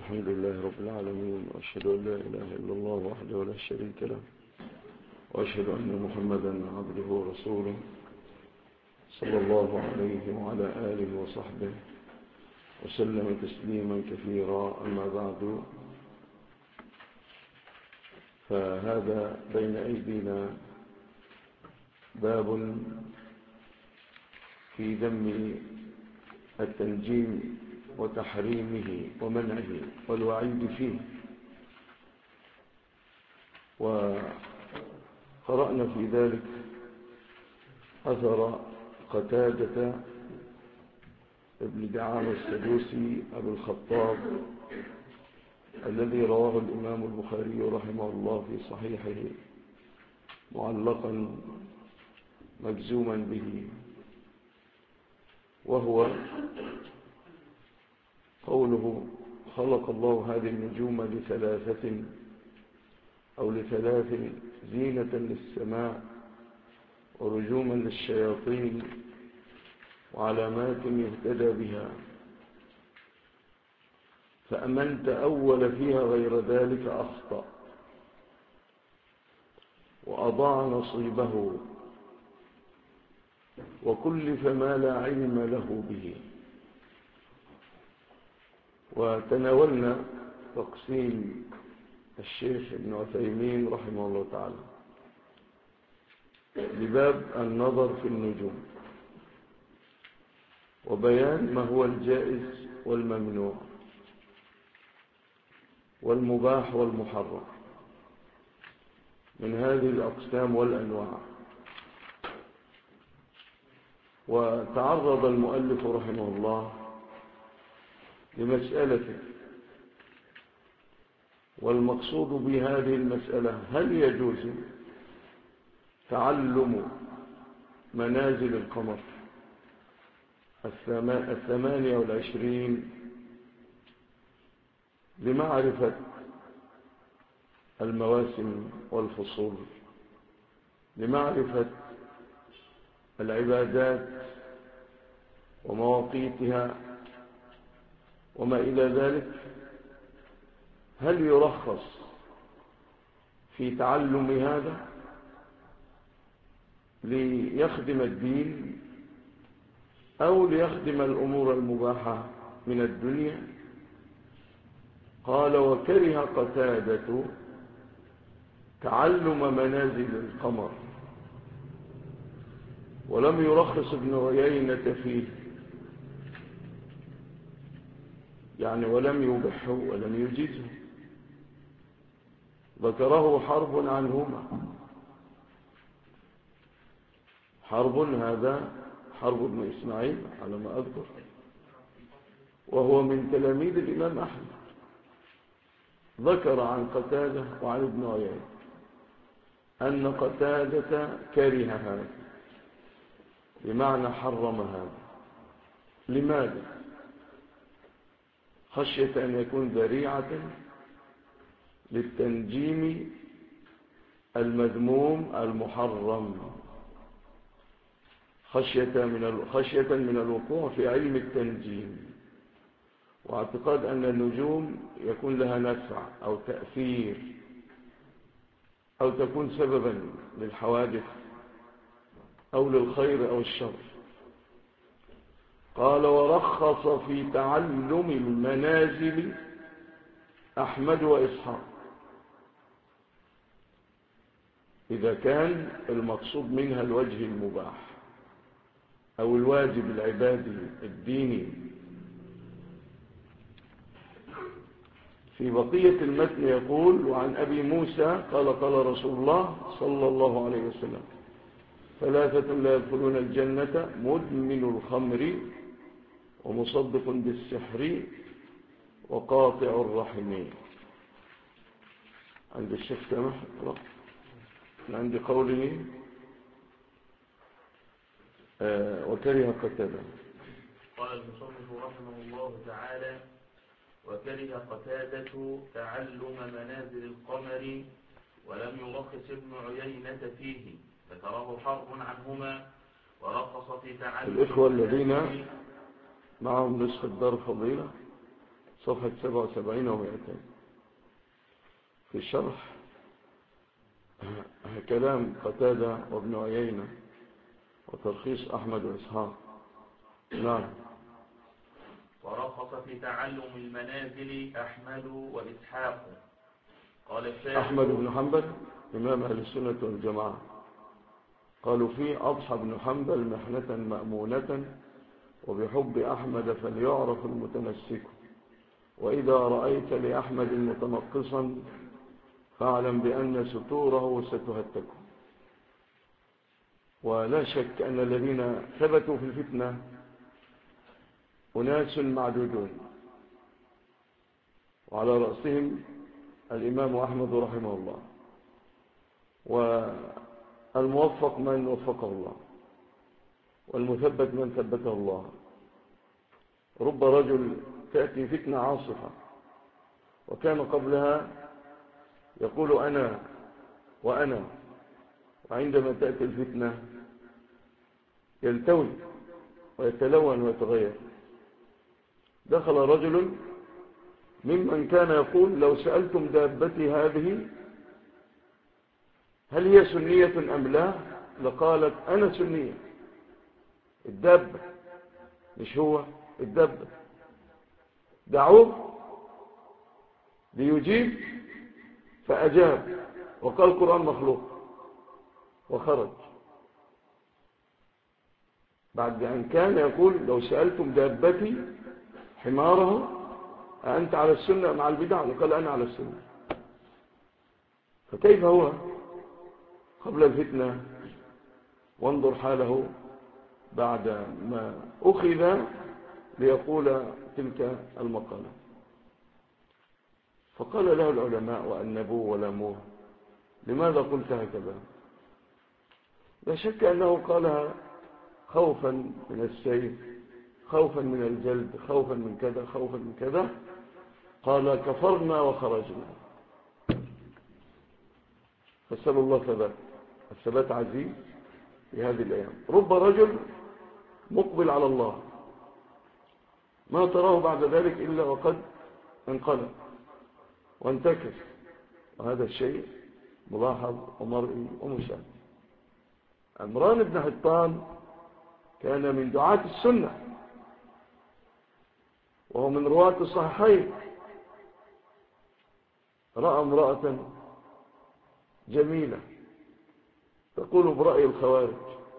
الحمد لله رب العالمين، وأشهد أن لا إله إلا الله وحده لا شريك له، وأشهد أن محمدا عبده ورسوله صلى الله عليه وعلى آله وصحبه وسلم تسليما كثيرا. أما بعد، فهذا بين أيدينا باب في ذم التنجيم وتحريمه ومنعه والوعيد فيه. وقرأنا في ذلك أثر قتادة ابن دعامة السدوسي أبو الخطاب الذي رواه الإمام البخاري رحمه الله في صحيحه معلقا مجزوما به، وهو قوله: خلق الله هذه النجوم لثلاث زينة للسماء ورجوما للشياطين وعلامات يهتدى بها، فأمن تأول فيها غير ذلك أخطأ وأضاع نصيبه وكلف ما لا علم له به. وتناولنا تقسيم الشيخ ابن عثيمين رحمه الله تعالى لباب النظر في النجوم، وبيان ما هو الجائز والممنوع والمباح والمحرم من هذه الأقسام والأنواع. وتعرض المؤلف رحمه الله لمسألة، والمقصود بهذه المسألة: هل يجوز تعلم منازل القمر 28 لمعرفة المواسم والفصول، لمعرفة العبادات ومواقيتها وما إلى ذلك؟ هل يرخص في تعلم هذا ليخدم الدين أو ليخدم الأمور المباحة من الدنيا؟ قال: وكره قتادة تعلم منازل القمر، ولم يرخص ابن عيينة فيه، يعني ولم يبحه ولم يجيزه، ذكره حرب عنهما. حرب هذا حرب بن إسماعيل على ما أذكر، وهو من تلاميذ الإمام أحمد، ذكر عن قتادة وعن ابن عيينة أن قتادة كره هذا، بمعنى حرم هذا. لماذا؟ خشية أن يكون ذريعة للتنجيم المذموم المحرم، خشية من الوقوع في علم التنجيم، واعتقاد أن النجوم يكون لها نفع أو تأثير أو تكون سببا للحوادث أو للخير أو الشر. قال: ورخص في تعلم المنازل أحمد وإسحاق، إذا كان المقصود منها الوجه المباح أو الواجب العبادي الديني. في بقية المتن يقول: وعن أبي موسى قال: قال رسول الله صلى الله عليه وسلم: 3 لا يدخلون الجنة: مدمن الخمر ومصدق بالسحر وقاطع الرحمين. عند الشيخ سامح عند قوله وكره قتادة. قال المصنف رحمه الله تعالى: وكره قتادة تعلم منازل القمر ولم يرخص ابن عيينة فيه، ذكره حرب عنهما، ورخص في تعلم الإخوة الذين معهم نصف الدار فضيلة صفحة 77 و200 في شرح كلام قتادة وابن عيينة وتلخيص أحمد وإسحاق. نعم. ورخص في تعلم المنازل أحمد وإسحاق. قال الشافعي أحمد بن حنبل إمام أهل السنة والجماعة قالوا فيه أضحى بن حنبل محنة مأمونة وبحب أحمد فليعرف المتمسك وإذا رأيت لأحمد متنقصا فاعلم بأن ستوره ستهتك. ولا شك أن الذين ثبتوا في الفتنة أناس معدودون، وعلى رأسهم الإمام أحمد رحمه الله، والموفق من وفقه الله، والمثبت من ثبته الله. رب رجل تأتي فتنة عاصفة وكان قبلها يقول أنا وأنا، وعندما تأتي الفتنة يلتوي ويتلون ويتغير. دخل رجل ممن كان يقول لو سألتم دابتي هذه هل هي سنية أم لا لقالت أنا سنية. الدابة مش هو، الدابة. دعوه ليجيب فأجاب وقال القرآن مخلوق وخرج، بعد أن كان يقول لو سألتم دابتي حماره أنت على السنة مع البدع، وقال أنا على السنة. فكيف هو قبل الفتنة؟ وانظر حاله بعد ما أخذ ليقول تلك المقالة. فقال له العلماء وأنبوه ولاموه لماذا قلت هكذا؟ لا شك أنه قالها خوفا من السيف، خوفا من الجلد، خوفا من كذا، خوفا من كذا. قال كفرنا وخرجنا. فسأل الله ثبات. الثبات عزيز في هذه الأيام. رب رجل مقبل على الله ما تراه بعد ذلك إلا وقد انقلب وانتكس، وهذا الشيء ملاحظ ومرئي ومشاهد. عمران بن حطان كان من دعاة السنة وهو من رواة الصحيحين. رأى امرأة جميلة تقول برأي الخوارج،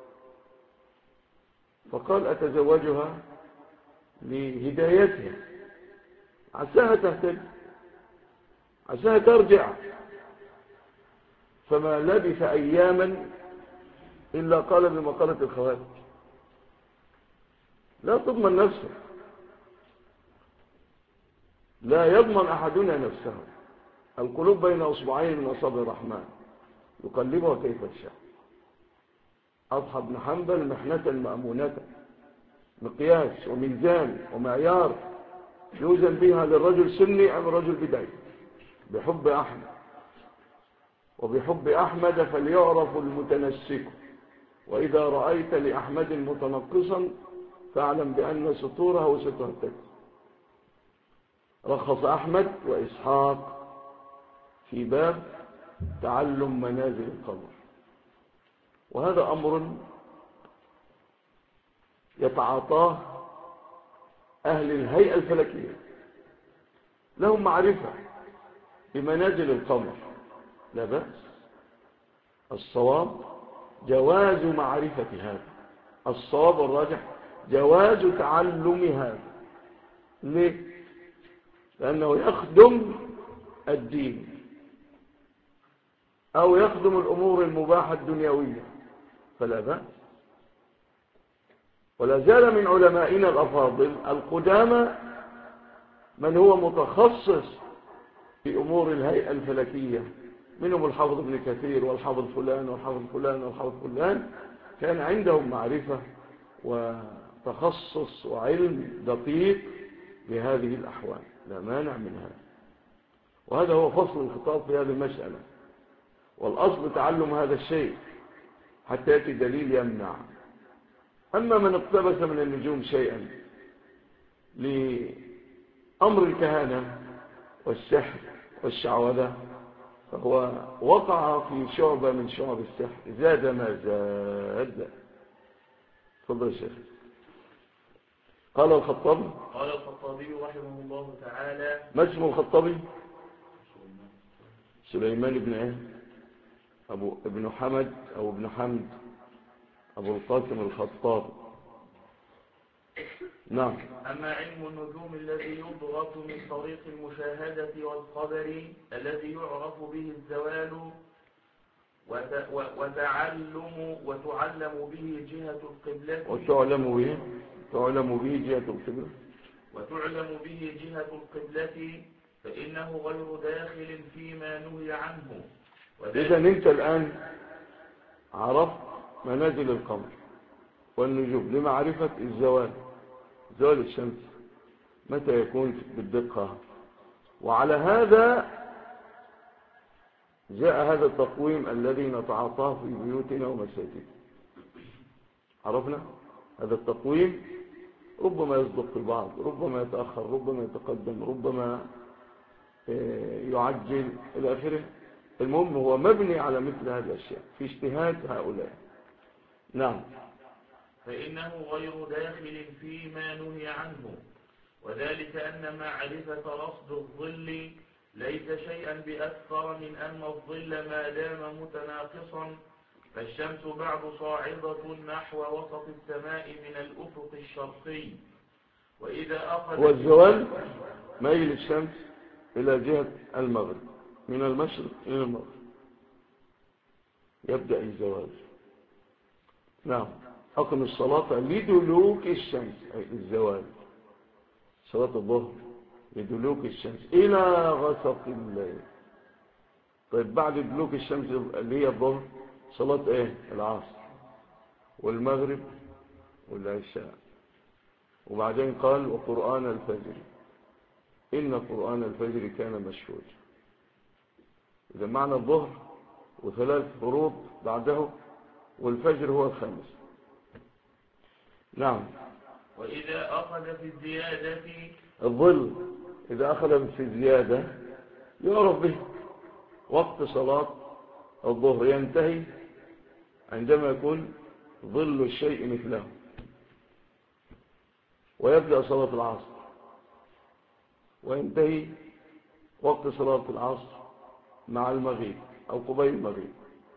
فقال أتزوجها لهدايتها، عساها تهتدي، عساها ترجع. فما لبث أياما إلا قال بمقالة الخوارج. لا تضمن نفسه، لا يضمن أحدنا نفسه. القلوب بين أصبعين من أصابع الرحمن يقلبها كيف يشاء. أضحى بن حنبل محنة مأمونة، مقياس وميزان ومعيار يوزن بها للرجل سني أم رجل بدعي. بحب أحمد وبحب أحمد فليعرف المتنسك وإذا رأيت لأحمد متنقصا فاعلم بأن سطوره ستهتك. رخص أحمد وإسحاق في باب تعلم منازل القمر، وهذا أمر يتعاطاه أهل الهيئة الفلكية، لهم معرفة بمنازل القمر، لا بأس. الصواب جواز معرفة هذا، الصواب والراجح جواز تعلم هذا. ليه؟ لأنه يخدم الدين أو يخدم الأمور المباحة الدنيوية فلا بأس. ولا زال من علمائنا الأفاضل القدامى من هو متخصص في أمور الهيئة الفلكية، منهم الحافظ ابن كثير والحافظ فلان والحافظ فلان والحافظ فلان، كان عندهم معرفة وتخصص وعلم دقيق بهذه الأحوال، لا مانع من هذا. وهذا هو فصل الخطاب في هذه المسألة. والأصل تعلم هذا الشيء حتى يأتي دليل يمنع. أما من اقتبس من النجوم شيئا أمر الكهانة والسحر والشعوذة فهو وقع في شعبة من شعب السحر، زاد ما زاد. تفضل يا شيخ. قال الخطابي رحمه الله تعالى: ما اسم الخطابي؟ سليمان بن ايه؟ ابن حمد او ابن حمد ابو القاسم الخطابي. نعم. أما علم النجوم الذي يضغط من طريق المشاهدة والخبر الذي يعرف به الزوال وتعلم به جهة القبلة وتعلم به جهة القبلة فإنه غير داخل فيما نهي عنه. إذا أنت الآن عرفت منازل القمر والنجوم لمعرفة زوال الشمس متى يكون بالدقة، وعلى هذا جاء هذا التقويم الذي نتعاطاه في بيوتنا ومساجدنا. عرفنا هذا التقويم ربما يصدق في بعض، ربما يتأخر، ربما يتقدم، ربما يعجل إلى آخره. المهم هو مبني على مثل هذه الأشياء في اجتهاد هؤلاء. نعم. فإنه غير داخل فيما نهي عنه، وذلك أن معرفة رصد الظل ليس شيئا بأكثر من أن الظل ما دام متناقصا فالشمس بعد صاعدة نحو وسط السماء من الأفق الشرقي، وإذا أخذ والزوال ميل الشمس إلى جهة المغرب من المشرق إلى المغرب يبدأ الزوال. نعم. أقم الصلاة لدلوك الشمس أي الزوال، صلاة الظهر لدلوك الشمس إلى غسق الليل. طيب بعد دلوك الشمس اللي هي الظهر صلاة ايه؟ العصر والمغرب والعشاء. وبعدين قال وقرآن الفجر إن قرآن الفجر كان مشهودا. إذا معنى الظهر وثلاث فروض بعده والفجر هو الخامس. نعم. وإذا أخذ في الزيادة الظل إذا أخذ في الزيادة يعرف به وقت صلاة الظهر ينتهي عندما يكون ظل الشيء مثله، ويبدأ صلاة العصر وينتهي وقت صلاة العصر مع المغيب أو قبيل المغيب،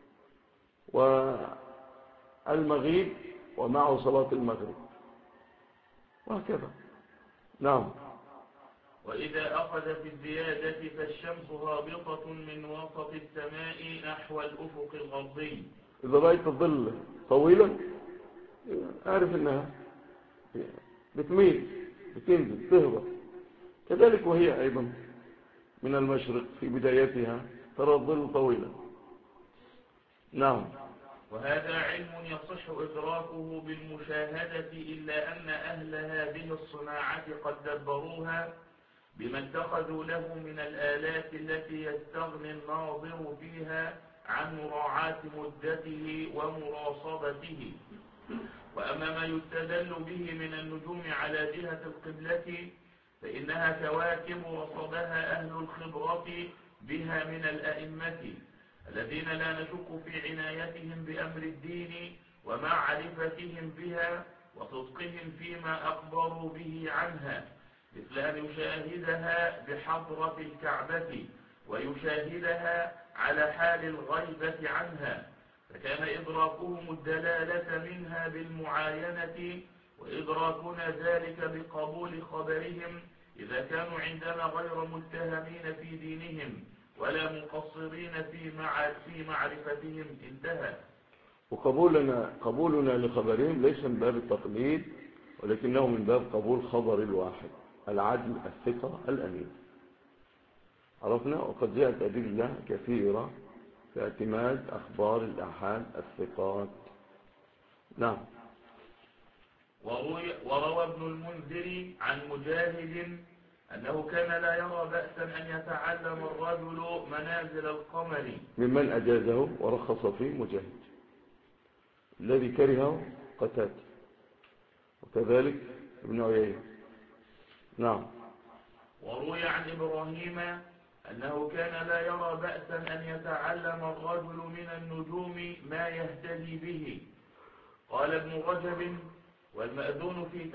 والمغيب ومعه صلاة المغرب وهكذا. نعم. وإذا أخذ في الزيادة فالشمس هابطة من وسط السماء نحو الأفق الغربي. إذا رأيت الظل طويلا أعرف أنها بتميل بتنزل تهبط، كذلك وهي أيضا من المشرق في بدايتها ترى الظل طويلا. نعم. وهذا علم يصح إدراكه بالمشاهدة إلا أن أهل هذه الصناعة قد دبروها بما اتخذوا له من الآلات التي يستغني الناظر فيها عن مراعاة مدته ومراصدته. وأما ما يستدل به من النجوم على جهة القبلة فإنها كواكب رصدها أهل الخبرة بها من الأئمة الذين لا نشك في عنايتهم بأمر الدين ومعرفتهم بها وصدقهم فيما أخبروا به عنها، مثل أن يشاهدها بحضرة الكعبة ويشاهدها على حال الغيبة عنها، فكان إدراكهم الدلالة منها بالمعاينة، وإدراكنا ذلك بقبول خبرهم إذا كانوا عندنا غير متهمين في دينهم ولا مقصرين في معرفتهم. انتهى. وقبولنا لخبرهم ليس من باب التقليد، ولكنه من باب قبول خبر الواحد العدل الثقة الأمين. عرفنا. وقد جاءت أدلة كثيرة في اعتماد أخبار الآحاد الثقات. نعم. وروى ابن المنذر عن مجاهد أنه كان لا يرى بأسا أن يتعلم الرجل منازل القمر. ممن أجازه ورخص فيه مجاهد، الذي كرهه قتادة وكذلك ابن عيينة. نعم. وروي عن إبراهيم أنه كان لا يرى بأسا أن يتعلم الرجل من النجوم ما يهتدي به. قال ابن رجب: والمأذون في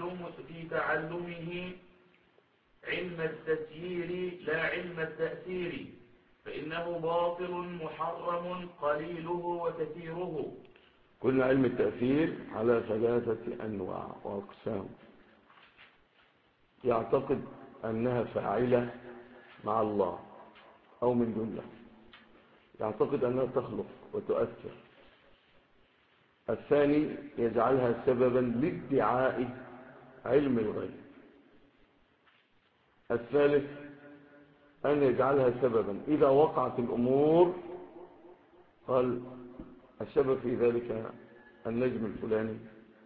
تعلمه علم التسيير لا علم التأثير، فإنه باطل محرم قليله وكثيره. كل علم التأثير على 3 أنواع وأقسام: يعتقد أنها فاعلة مع الله أو من دون الله، يعتقد أنها تخلق وتؤثر. الثاني يجعلها سببا لادعاء علم الغيب. الثالث أن يجعلها سببا إذا وقعت الأمور قال السبب في ذلك النجم الفلاني،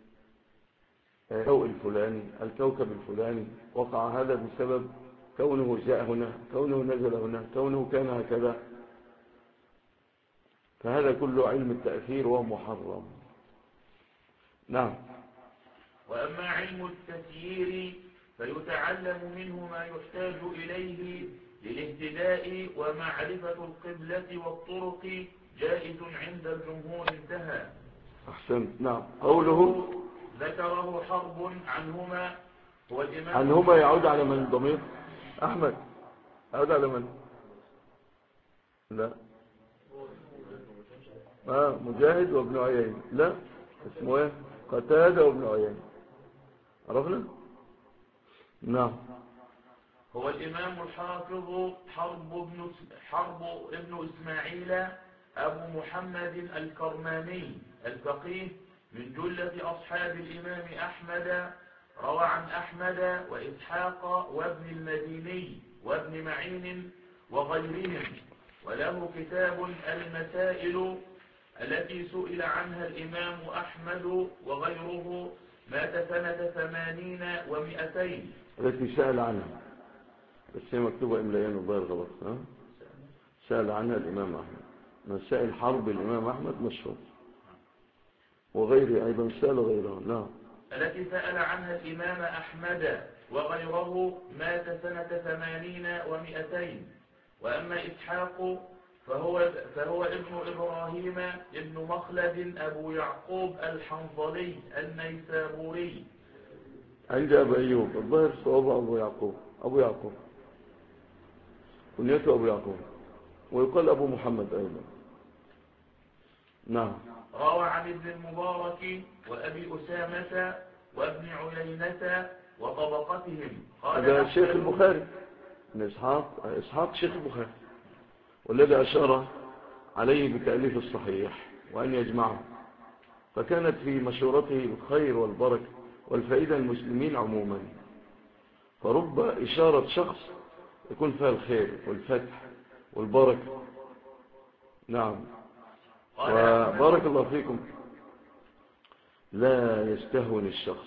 الضوء الفلاني، الكوكب الفلاني، وقع هذا بسبب كونه جاء هنا، كونه نزل هنا، كونه كان هكذا. فهذا كله علم التأثير وهو محرم. نعم. وأما علم التسيير فيتعلم منه ما يحتاج إليه للاهتداء ومعرفة القبلة والطرق، جائز عند الجمهور. انتهى. أحسنت. نعم. قوله ذكره حرب عنهما هو الإمام. عنهما يعود على من ضمير؟ أحمد يعود على من؟ لا. مجاهد وابن عيين. لا، اسمه ايه؟ قتادة وابن عيين. عرفنا؟ نعم. هو الإمام الحافظ حرب ابن إسماعيل أبو محمد الكرماني الفقيه من جلة أصحاب الإمام أحمد. روى عن أحمد وإسحاق وابن المديني وابن معين وغيرهم، وله كتاب المسائل التي سئل عنها الإمام أحمد وغيره، مات سنة 80 و200. التي سأل عنها، بس هي مكتوبة إملائيا وظاهر غلط. سأل عنها الإمام أحمد. مسائل حرب الإمام أحمد مشهور، وغيره أيضا سأل غيره. لا. التي سأل عنها الإمام أحمد وغيره، مات سنة 80 و200. وأما إسحاق فهو ابن إبراهيم ابن مخلد أبو يعقوب الحنظلي النيسابوري. عند أبو أيوب الظاهر صواب أبو يعقوب كنيته أبو يعقوب، ويقال أبو محمد أيضا. نعم. روى عن ابن المبارك وأبي أسامة وابن عيينة وطبقتهم. هذا شيخ البخاري من إسحاق شيخ البخاري، والذي أشار عليه بتأليف الصحيح وأن يجمعه، فكانت في مشورته الخير والبركة والفائدة المسلمين عموما. فرب إشارة شخص يكون فيها الخير والفتح والبركة. نعم. وبارك الله فيكم. لا يستهون الشخص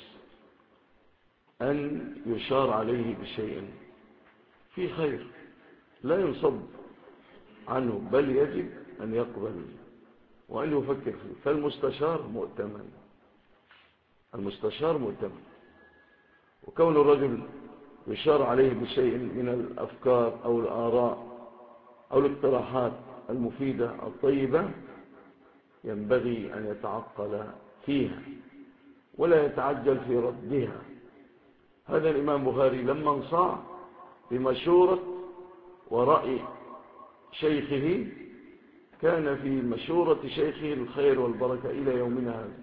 أن يشار عليه بشيء في خير، لا ينصب عنه، بل يجب أن يقبل وأن يفكر فيه. فالمستشار مؤتمن، المستشار مؤتمن. وكون الرجل يشار عليه بشيء من الأفكار أو الآراء أو الاقتراحات المفيدة الطيبة، ينبغي أن يتعقل فيها ولا يتعجل في ردها. هذا الإمام بخاري لما انصاع بمشورة ورأي شيخه، كان في مشورة شيخه الخير والبركة إلى يومنا هذا.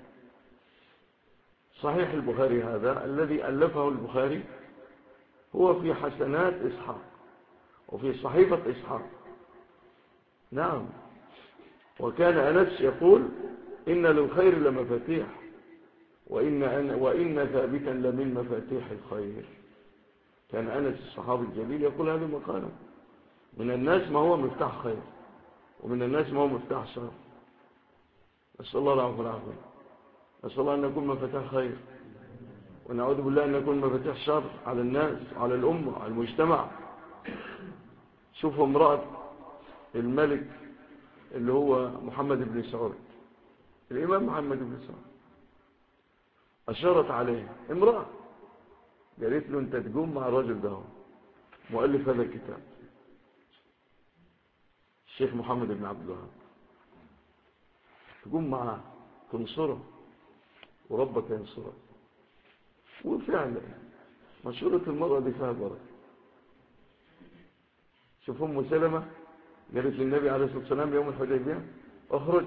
صحيح البخاري هذا الذي ألفه البخاري هو في حسنات إسحاق وفي صحيفة إسحاق. نعم. وكان أنس يقول إن للخير لمفاتيح، وإن ثابتا لمن مفاتيح الخير. كان أنس الصحابي الجليل يقول هذه مقالة: من الناس ما هو مفتاح خير، ومن الناس ما هو مفتاح شر. نسأل الله العافية والعافية. نسأل الله أن نكون مفاتيح خير، ونعوذ بالله أن نكون مفاتيح شر على الناس وعلى الأمة وعلى المجتمع. شوفوا امرأة الملك اللي هو محمد بن سعود، الإمام محمد بن سعود، أشارت عليه امرأة، قالت له أنت تقوم مع الرجل ده، مؤلف هذا الكتاب الشيخ محمد بن عبد الوهاب، تقوم معاه تنصره وربك ينصرك. وفعلا مشورة المرأة دي فيها بركة. شوف أم سلمة قالت للنبي عليه الصلاة والسلام يوم الحديبية اخرج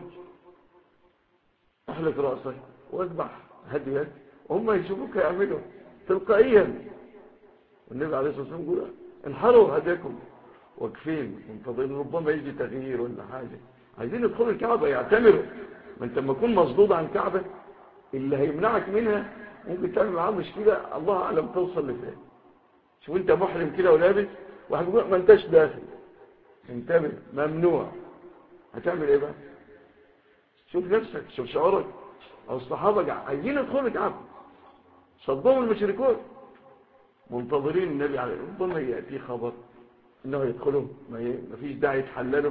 احلق رأسك واذبح هديك، وهم يشوفوك يعملوا تلقائيا. والنبي عليه الصلاة والسلام يقول انحروا هديكم واقفين منتظرين ربما يجي تغيير ولا حاجة، عايزين يدخلوا الكعبة يعتمروا. ما انت لما تكون مصدود عن كعبة اللي هيمنعك منها ممكن تعمل معاه مشكلة الله أعلم توصل لفين. شوف انت محرم كده ولابس واحد يقول ما انتش داخل، انتبه ممنوع، هتعمل ايه بقى؟ شوف نفسك، شوف شعورك. او الصحابة عايزين يدخلوا الكعبة صدهم المشركون منتظرين النبي عليه، ربما يأتي خبر انه يدخلوا ما فيش داعي يتحللوا.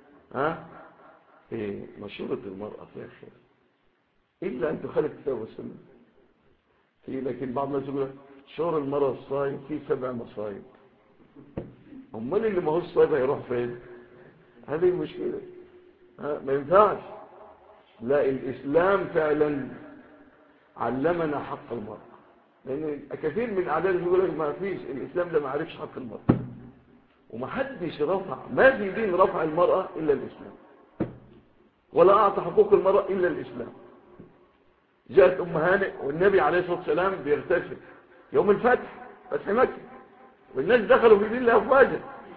ايه مشورة المرأة فيها خير الا ان تخالف الكتاب والسنة. لكن بعض الناس يقول شعور المرأة الصايم فيه 7 مصايب، امال اللي ما هو الصايب هيروح فين؟ هذه المشكلة. ما ينفعش. لا، الاسلام فعلا علمنا حق المرأة، لان كثير من الاعداد يقول لك ما فيش، الاسلام ده ما عرفش حق المرأة، ومحدش رفع، ما في دين رفع المرأة الا الاسلام، ولا اعطى حقوق المرأة الا الاسلام. جاءت ام هانئ والنبي عليه الصلاة والسلام بيغتسل يوم الفتح، فتح مكة، والناس دخلوا في دين الله افواجا.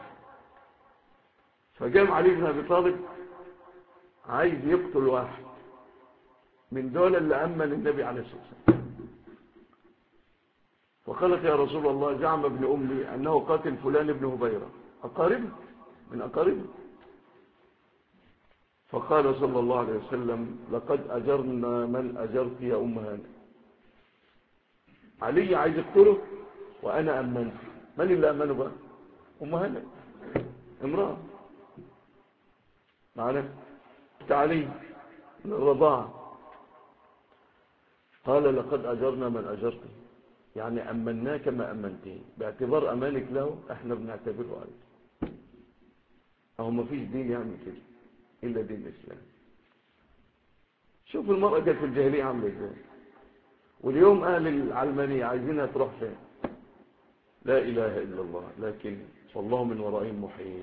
فقام علي بن ابي طالب عايز يقتل واحد من دول اللي امن النبي عليه الصلاة والسلام، وقالت يا رسول الله زعم ابن امي انه قاتل فلان ابن هبيرة اقاربه من اقاربه. فقال صلى الله عليه وسلم لقد اجرنا من اجرت يا ام هانئ. علي عايز يقتله وانا امنت. من اللي امنه بقى؟ ام هانئ، امرأة معنا تعليم من الرضاعة. قال لقد أجرنا من أجرته، يعني أمناك ما أمنته، باعتبار أمانك له احنا بنعتبره عليك. أهو ما فيش دين يعمل كده إلا دين الإسلام. شوف المرأة كانت في الجاهلية عاملة ازاي، واليوم أهل العلمانية عايزينها تروح فين؟ لا إله إلا الله، لكن والله من ورائهم محيط.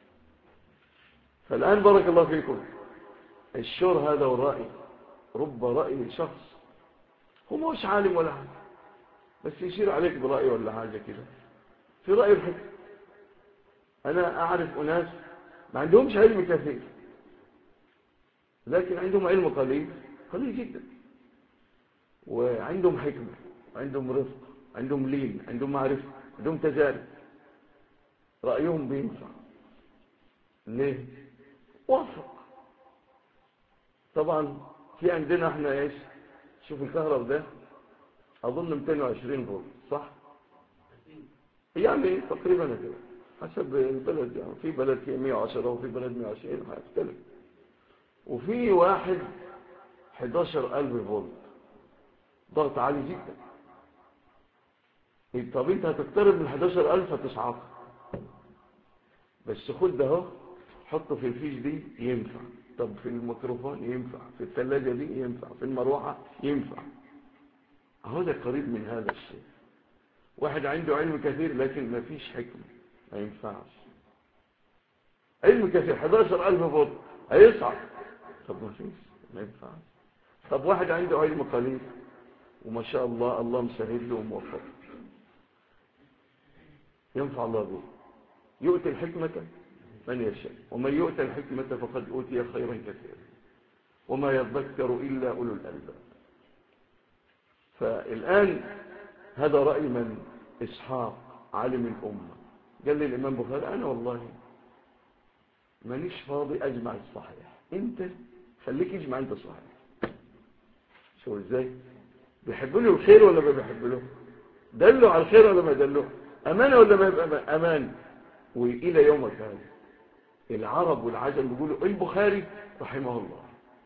فالآن بارك الله فيكم، الشور هذا والرأي، رب رأي شخص هو مش عالم ولا حاجة، بس يشير عليك برأي ولا حاجة كده، في رأي الحكم. أنا أعرف أناس ما عندهمش علم كثير، لكن عندهم علم قليل جدا، وعندهم حكمة، وعندهم رفق، عندهم لين، عندهم معرفة، عندهم تجارب، رأيهم بينفع. ليه؟ وافق. طبعا في عندنا احنا ايش؟ شوف الكهرب ده اظن 220 فولت صح؟ يعني تقريبا كده حسب البلد، يعني في بلد فيه 110 وفي بلد 120 هيختلف. وفي واحد 11000 فولت ضغط عالي جدا. طب انت هتقترب من 11000 هتسعفه، بس خد ده اهو حطه في الفيش دي ينفع، طب في الميكروفون ينفع، في الثلاجة دي ينفع، في المروحة ينفع. اهو ده قريب من هذا الشيء. واحد عنده علم كثير لكن ما فيش حكمة، ما ينفعش. علم كثير 11000 فولت هيصعب، طب ما فيش، ما ينفعش. طب واحد عنده علم قليل وما شاء الله الله مسهل له وموفق، ينفع الله به. يؤتي الحكمة من يشاء، ومن يؤتى الحكمة فقد أوتي خيرا كثيرا وما يذكر إلا أولو الألباب. فالآن هذا رأي من؟ إسحاق عالم الأمة. قال لي الإمام بخاري أنا والله مانيش فاضي أجمع الصحيح، أنت خليك اجمع أنت الصحيح. شو إزاي؟ بيحبوا له الخير ولا ما بيحبوا له؟ دلوا على الخير ولا ما دلوا؟ أمانة ولا ما يبقى أمان؟ وإلى يومك هذا العرب والعجم بيقولوا البخاري رحمه الله.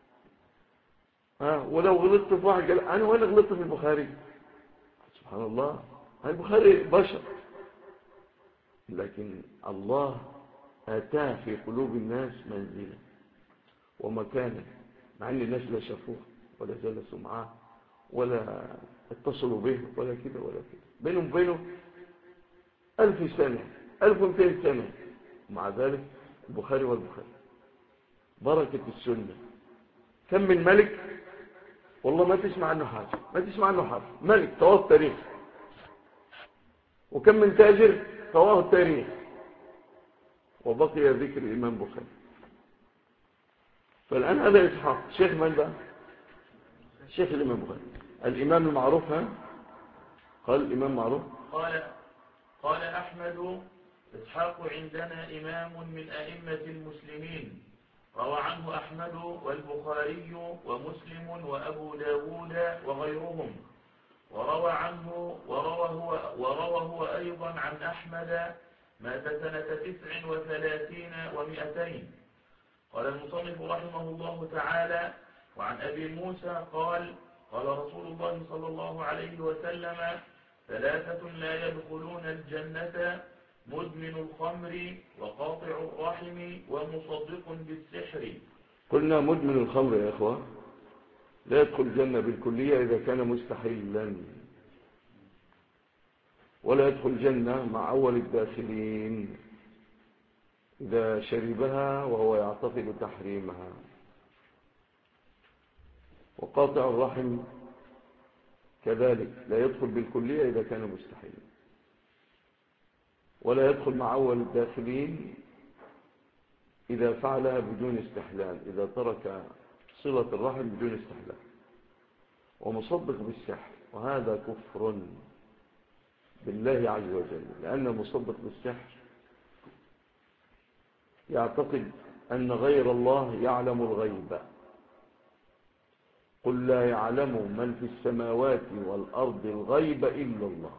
ولو غلطت في واحد قال أنا ولا غلطت في البخاري، سبحان الله، البخاري بشر. لكن الله آتاه في قلوب الناس منزلة ومكانة، مع أن الناس لا شافوه ولا جلسوا معاه ولا اتصلوا به ولا كده ولا كده، بينهم وبينه 1000 سنة 1200 سنة. ومع ذلك البخاري والبخاري بركة السنة. كم من ملك والله ما تسمع عنه حاجة، ما تسمع عنه حاجة، ملك تواه التاريخ. وكم من تاجر تواه التاريخ وبقي ذكر الإمام بخاري. فالآن هذا إسحاق شيخ من بقى؟ شيخ الإمام بخاري، الإمام المعروف. ها قال الإمام معروف. قال أحمد: إسحاق عندنا إمام من أئمة المسلمين، روى عنه أحمد والبخاري ومسلم وأبو داود وغيرهم، وروى هو أيضا عن أحمد، مات سنة 39 و200. قال المصنف رحمه الله تعالى: وعن أبي موسى قال: قال رسول الله صلى الله عليه وسلم: 3 لا يدخلون الجنة: مدمن الخمر وقاطع الرحم ومصدق بالسحر. قلنا مدمن الخمر يا إخوة لا يدخل الجنة بالكلية إذا كان مستحيلا، ولا يدخل الجنة مع أول الداخلين إذا شربها وهو يعتقد تحريمها. وقاطع الرحم كذلك لا يدخل بالكلية إذا كان مستحيلا، ولا يدخل مع أول الداخلين إذا فعلها بدون استحلال، إذا ترك صلة الرحم بدون استحلال. ومصدق بالسحر، وهذا كفر بالله عز وجل، لأن المصدق بالسحر يعتقد أن غير الله يعلم الغيب. قل لا يعلم من في السماوات والأرض الغيب إلا الله.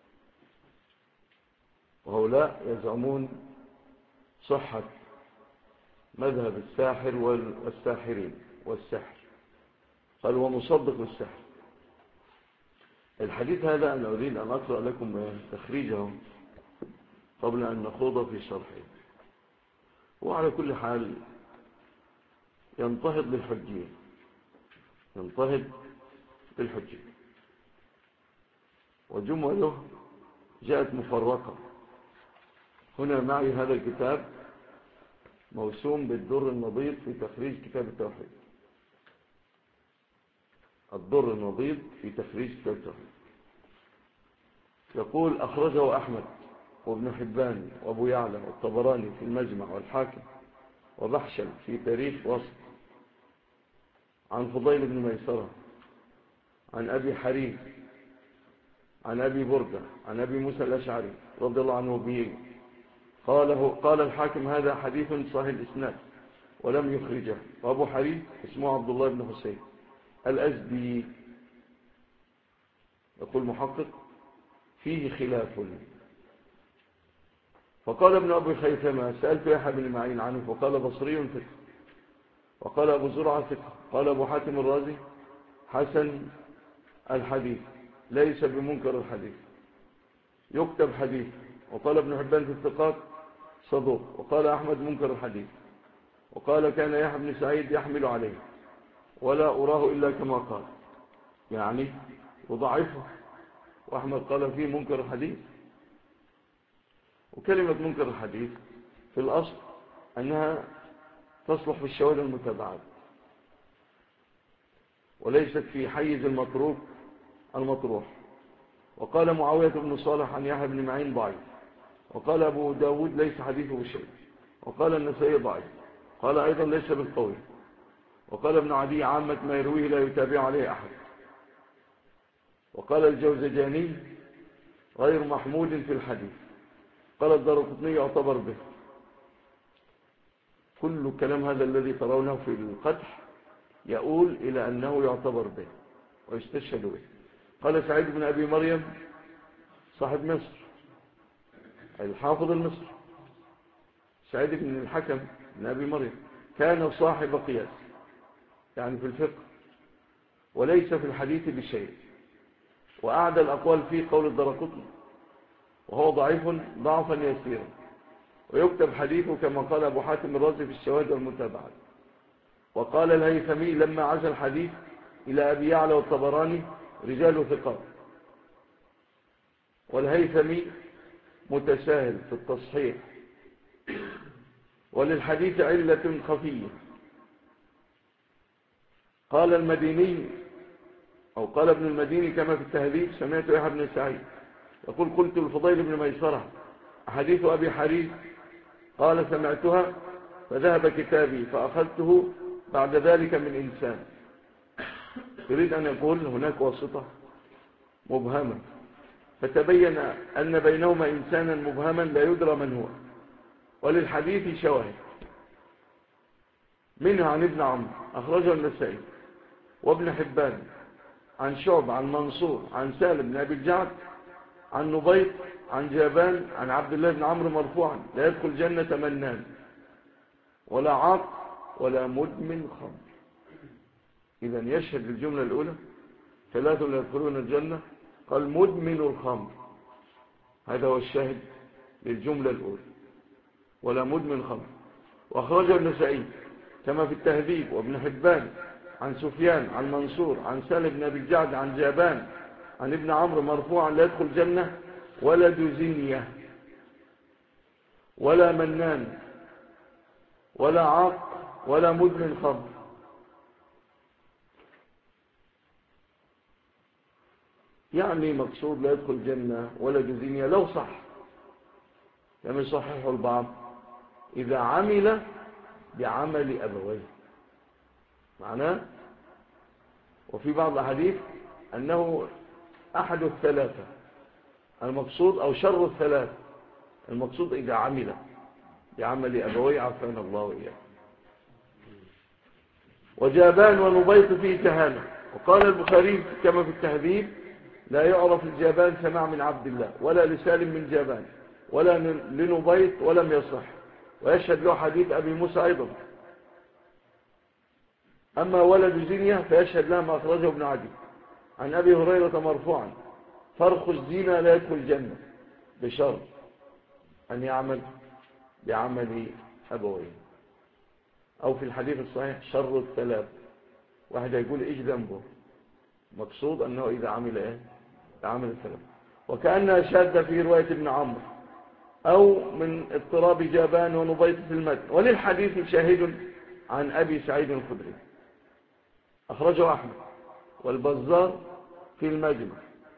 وهؤلاء يزعمون صحة مذهب الساحر والساحرين والسحر. قال ومصدق بالسحر. الحديث هذا أنا أريد أن أقرأ لكم تخريجه قبل أن نخوض في شرحه. وعلى كل حال ينتهض للحجية، ينتهض للحجية، وجمله جاءت مفرقة. هنا معي هذا الكتاب موسوم بالدر النضيد في تخريج كتاب التوحيد. الدر النضيد في تخريج كتاب التوحيد. يقول أخرجه أحمد وابن حبان وابو يعلى والطبراني في المجمع والحاكم وبحشل في تاريخ وصف عن فضيل بن ميسرة عن أبي حريث عن أبي بردة عن أبي موسى الأشعري رضي الله عنه به قال الحاكم هذا حديث صحيح الإسناد ولم يخرجه. وأبو حريث اسمه عبد الله بن حسين الأزدي. يقول محقق فيه خلاف. فقال ابن أبي خيثمة سألت يحيى بن معين عنه فقال بصري فقه. وقال أبو زرعة فقه. قال أبو حاتم الرازي حسن الحديث ليس بمنكر الحديث يكتب حديث. وقال ابن حبان في الثقات صدوق. وقال أحمد منكر الحديث. وقال كان يحيى بن سعيد يحمل عليه ولا أراه إلا كما قال، يعني وضعفه. وأحمد قال فيه منكر الحديث. وكلمة منكر الحديث في الأصل أنها تصلح في الشواذ المتابعات وليست في حيز المطروح. وقال معاوية بن صالح عن يحيى بن معين ضعيف. وقال أبو داود ليس حديثه شيء. وقال النسائي ضعيف. قال أيضا ليس بالقوي. وقال ابن عدي عامة ما يرويه لا يتابع عليه أحد. وقال الجوزجاني غير محمود في الحديث. قال الدارقطني يعتبر به. كل كلام هذا الذي ترونه في القدح يقول إلى أنه يعتبر به ويستشهد به. قال سعيد بن أبي مريم صاحب مصر الحافظ المصري سعيد بن الحكم بن أبي مريم كان صاحب قياس يعني في الفقه وليس في الحديث بشيء. وأعدى الأقوال فيه قول الدارقطني. وهو ضعيف ضعفا يسيرا، ويكتب حديثه كما قال أبو حاتم الرازي في الشواهد والمتابعات. وقال الهيثمي لما عزى الحديث إلى أبي يعلى والطبراني رجال ثقات، والهيثمي متساهل في التصحيح، وللحديث علة خفية. قال المديني أو قال ابن المديني كما في التهذيب سمعت يحيى بن سعيد يقول قلت الفضيل بن ميسرة حديث أبي حريث، قال سمعتها فذهب كتابي فأخذته بعد ذلك من إنسان. يريد أن يقول هناك واسطة مبهمة، فتبين أن بينهما إنسانا مبهما لا يدرى من هو. وللحديث شواهد منها عن ابن عمرو أخرجه النسائي وابن حبان عن شعب عن منصور عن سالم بن أبي الجعد عن نبيط عن جابان عن عبد الله بن عمرو مرفوعا لا يدخل جنة منان ولا عاق ولا مدمن خمر. إذن يشهد الجملة الأولى ثلاثة لا يدخلون الجنة، قال مدمن الخمر، هذا هو الشاهد للجملة الأولى، ولا مدمن خمر. وأخرجه النسائي كما في التهذيب وابن حبان عن سفيان عن منصور عن سالم بن أبي الجعد عن جابان عن ابن عمرو مرفوعا لا يدخل الجنة ولا دزينية ولا منان ولا عاق ولا مدمن خمر. يعني مقصود لا يدخل الجنة ولا دزينية لو صح كما يصححه البعض إذا عمل بعمل أبويه، معناه وفي بعض الحديث أنه أحد الثلاثة المقصود أو شر الثلاثة المقصود إذا عمل بعمل أبويه عافانا الله وإياه. وجابان ونبيط فيه جهالة. وقال البخاري كما في التهذيب لا يعرف الجابان سماع من عبد الله ولا لسالم من جابان ولا لنبيط ولم يصح. ويشهد له حديث أبي موسى أيضا. أما ولد زينية فيشهد لها ما أخرجه ابن عدي عن أبي هريرة مرفوعا فرخ الزينة لا يدخل الجنة بشرط أن يعمل بعمل أبويه. أو في الحديث الصحيح شر الثلاث، واحد يقول إيش ذنبه، مقصود أنه إذا عمل بعمل الثلاث. وكأنها شادة في رواية ابن عمرو أو من اضطراب جابان ونبيط في المتن. وللحديث شاهد عن أبي سعيد الخدري أخرجه أحمد والبزار في المجمع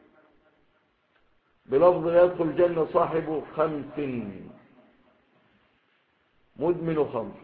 بلفظ لا يدخل الجنة صاحب 5 مدمن خمر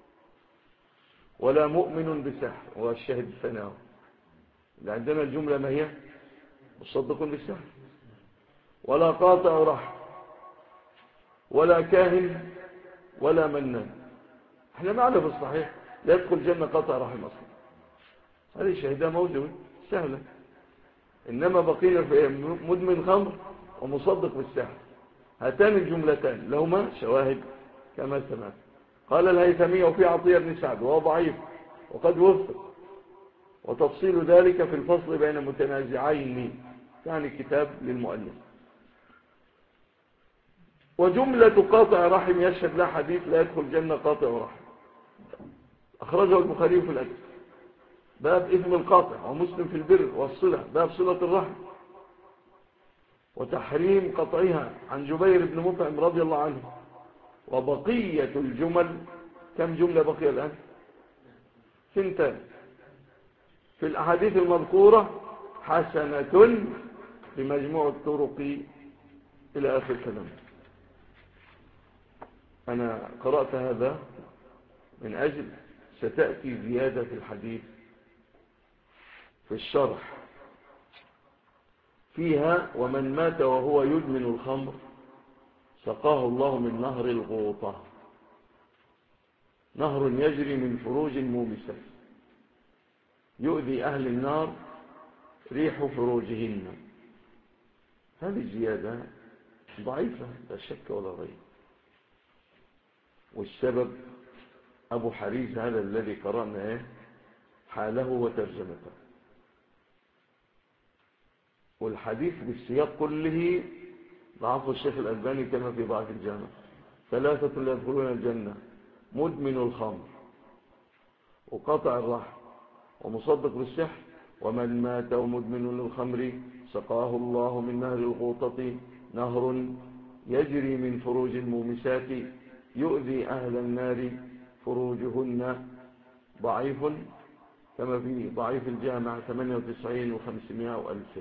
ولا مؤمن بسحر، والشاهد الثاني اللي عندنا الجملة ما هي مصدق بالسحر، ولا قاطع رحم ولا كاهن ولا منان. احنا معنا في الصحيح لا يدخل الجنة قاطع رحم أصلا، هذه الشهادة موجود سهلة. إنما بقينا في مدمن خمر ومصدق بالسحر، هاتان الجملتان لهما شواهد كما سمعت. قال الهيثمي وفي عطية بن سعد وهو ضعيف وقد وفق، وتفصيل ذلك في الفصل بين متنازعين، يعني كتاب للمؤلف. وجملة قاطع رحم يشهد لا حديث لا يدخل الجنة قاطع رحم أخرجه البخاري في الأدب باب إثم القاطع، ومسلم في البر والصلة باب صلة الرحم وتحريم قطعها عن جبير بن مطعم رضي الله عنه. وبقية الجمل كم جملة بقي الآن؟ 2 في الأحاديث المذكورة حسنة بمجموع الطرق إلى آخر كلام. أنا قرأت هذا من أجل ستأتي زيادة في الحديث في الشرح فيها ومن مات وهو يدمن الخمر سقاه الله من نهر الغوطة، نهر يجري من فروج مومسة يؤذي أهل النار ريح فروجهن. هذه الزيادة ضعيفة لا شك ولا ريب، والسبب أبو حريز هذا الذي قرأنا حاله وترجمته، والحديث بالسياق كله ضعف الشيخ الألباني كما في ضعف الجامع. 3 لا يدخلون الجنة: مدمن الخمر، وقطع الرحم، ومصدق بالسحر. ومن مات ومدمن للخمر سقاه الله من نهر الغوطة نهر يجري من فروج المومسات يؤذي أهل النار فروجهن. ضعيف كما في ضعيف الجامع 98 و500 و2000.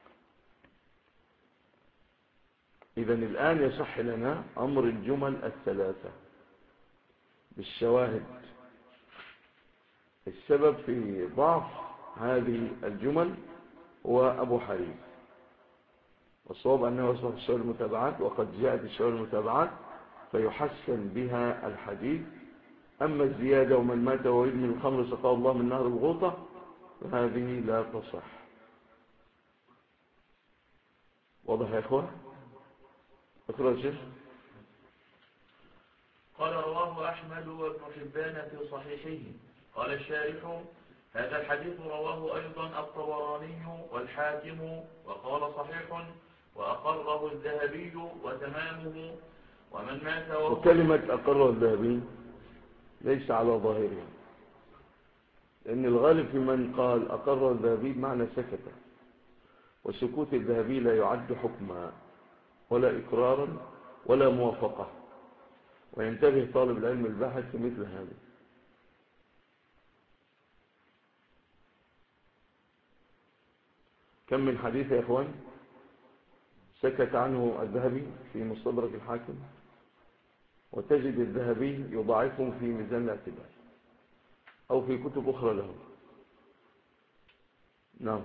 إذن الآن يصح لنا أمر الجمل 3 بالشواهد. السبب في ضعف هذه الجمل هو أبو حريز، والصواب أنه يصح الشواهد المتابعات، وقد جاءت الشواهد المتابعات فيحسن بها الحديث. أما الزيادة ومن مات ويدمن الخمر سقاه الله من نهر الغوطة فهذه لا تصح. واضح يا إخوة؟ اقرأ الشيخ. قال رواه أحمد وابن حبان في صحيحه. قال الشارح: هذا الحديث رواه أيضا الطبراني والحاكم وقال صحيح، وأقره الذهبي وتمامه. ومن مات وكلمة أقره الذهبي ليس على ظاهره، لأن الغالب في من قال أقره الذهبي بمعنى سكت، وسكوت الذهبي لا يعد حكما ولا إقرارا ولا موافقة، وينتبه طالب العلم الباحث في مثل هذا. كم من حديث يا إخوان سكت عنه الذهبي في مستدرك الحاكم، وتجد الذهبي يضاعفهم في ميزان الاعتبار أو في كتب أخرى له. نعم.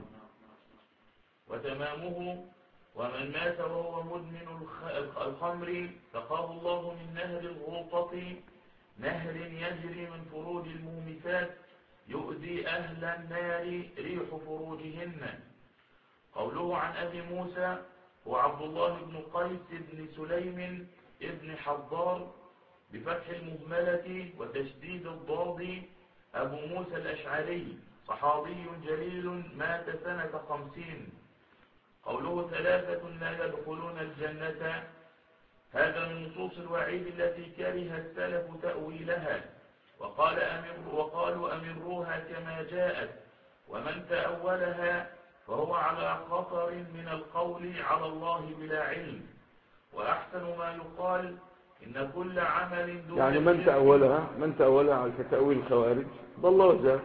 وتمامه: ومن مات وهو مدمن الخمر سقاه الله من نهر الغوطة نهر يجري من فروج المومسات يؤذي أهل النار ريح فروجهن. قوله عن أبي موسى وعبد الله بن قيس بن سليم ابن حضار بفتح المهملة وتشديد الضاد أبو موسى الأشعري صحابي جليل مات سنة 50. قوله 3 لا يدخلون الجنة، هذا من نصوص الوعيد التي كره السلف تأويلها وقالوا أمروها كما جاءت، ومن تأولها فهو على خطر من القول على الله بلا علم. وأحسن ما يقال إن كل عمل دون يعني من تأولها على كتأويل الخوارج ضل وزاد،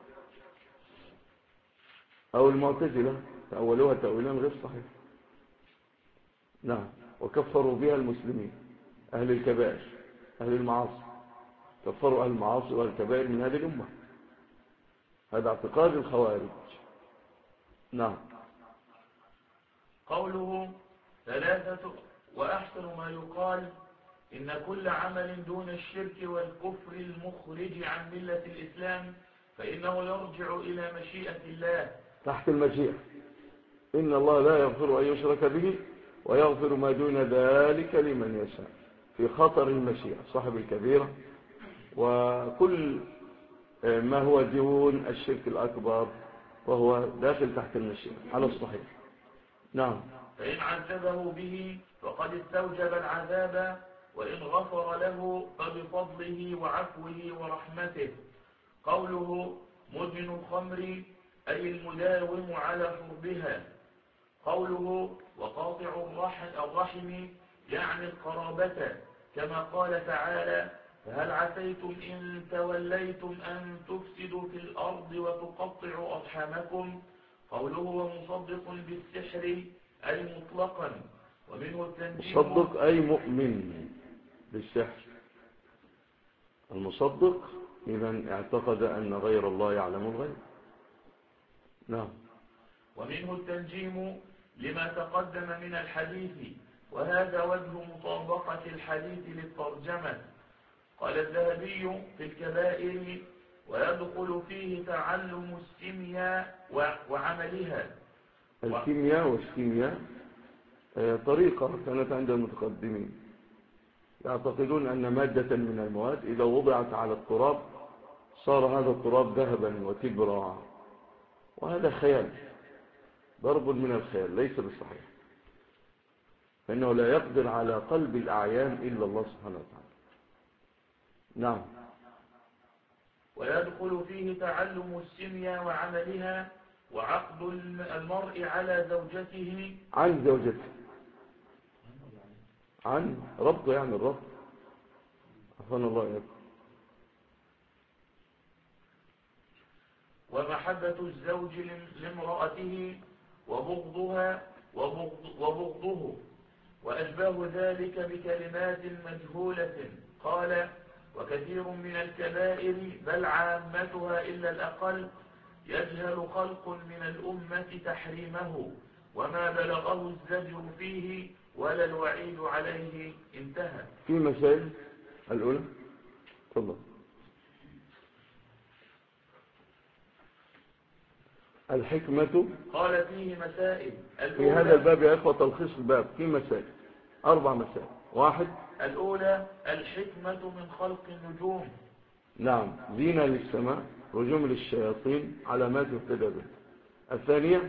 أو المعتزلة تأولوها تأويلا غير صحيح. نعم. وكفروا بها المسلمين أهل الكبائر أهل المعاصي، كفروا أهل المعاصي وأهل الكبائر من هذه الأمة. هذا اعتقاد الخوارج. نعم. قوله 3 وأحسن ما يقال إن كل عمل دون الشرك والكفر المخرج عن ملة الإسلام فإنه يرجع إلى مشيئة الله. تحت المشيئة. إن الله لا يغفر أن يشرك به ويغفر ما دون ذلك لمن يشاء، في خطر المشيئة صاحب الكبيرة، وكل ما هو دون الشرك الأكبر وهو داخل تحت المشيئة على الصحيح. نعم. فإن عذبه به فقد استوجب العذاب، وإن غفر له فبفضله وعفوه ورحمته. قوله مدمن الخمر أي المداوم على شربها. قوله وقاطع الرحم يعني القرابة، كما قال تعالى فهل عسيتم إن توليتم أن تفسدوا في الأرض وتقطعوا أرحامكم. قوله ومصدق بالسحر أي مطلقا، ومنه التنجيم. مصدق أي مؤمن بالسحر. المصدق إذن اعتقد أن غير الله يعلم الغيب. نعم. ومنه التنجيم لما تقدم من الحديث، وهذا وجه مطابقة الحديث للترجمة. قال الذهبي في الكبائر ويدخل فيه تعلم السيمياء وعملها. الكيمياء والسيمياء طريقة كانت عند المتقدمين، يعتقدون أن مادة من المواد إذا وضعت على التراب صار هذا التراب ذهبا وتبرا، وهذا خيال، ضرب من الخيال ليس بالصحيح. فإنه لا يقدر على قلب الأعيان إلا الله سبحانه وتعالى. نعم. ويدخل فيه تعلم السمية وعملها وعقد المرء على زوجته عن زوجته، عن ربطه يعني الربط. عفونا الله يكون. ومحبة الزوج لامرأته وبغضه وأشباه ذلك بكلمات مجهولة. قال: وكثير من الكبائر بل عامتها إلا الأقل يجهل خلق من الأمة تحريمه وما بلغه الزجر فيه ولا الوعيد عليه. انتهى. في مسائل الأولى تفضل. الحكمة قال فيه مسائل. في هذا الباب يا إخوة، تلخيص الباب في مسائل، 4 مسائل. 1. الأولى الحكمة من خلق النجوم. نعم، زينة للسماء، رجوم للشياطين، علامات يهتدى بها. الثانية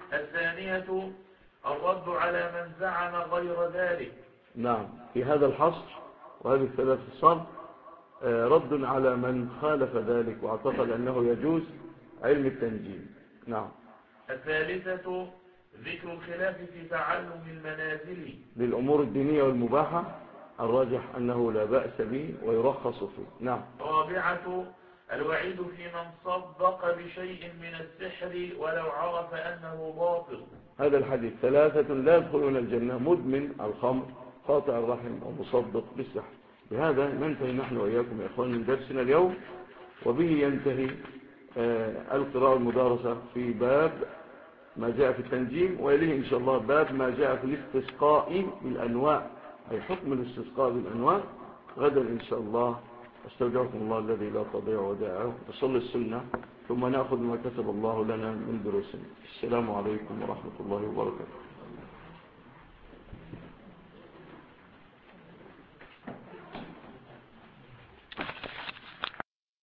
الرد على من زعم غير ذلك. نعم، في هذا الحصر وهذه الثلاث صار رد على من خالف ذلك واعتقد أنه يجوز علم التنجيم. نعم. الثالثة ذكر الخلاف في تعلم المنازل للأمور الدينية والمباحة، الراجح أنه لا بأس به ويرخص فيه. نعم. رابعة الوعيد في من صدق بشيء من السحر ولو عرف أنه باطل. هذا الحديث 3 لا يدخلون الجنة: مدمن الخمر، قاطع الرحم، ومصدق بالسحر. بهذا ننتهي نحن وإياكم يا إخوان من درسنا اليوم، وبه ينتهي القراءة والمدارسة في باب ما جاء في التنجيم، ويليه إن شاء الله باب ما جاء في الاستسقاء بالأنواع، أي حكم الاستسقاء بالأنواع غدا إن شاء الله. استودعكم الله الذي لا تضيع ودائعه، تصلي السنة ثم نأخذ ما كتب الله لنا من دروسنا. السلام عليكم ورحمة الله وبركاته.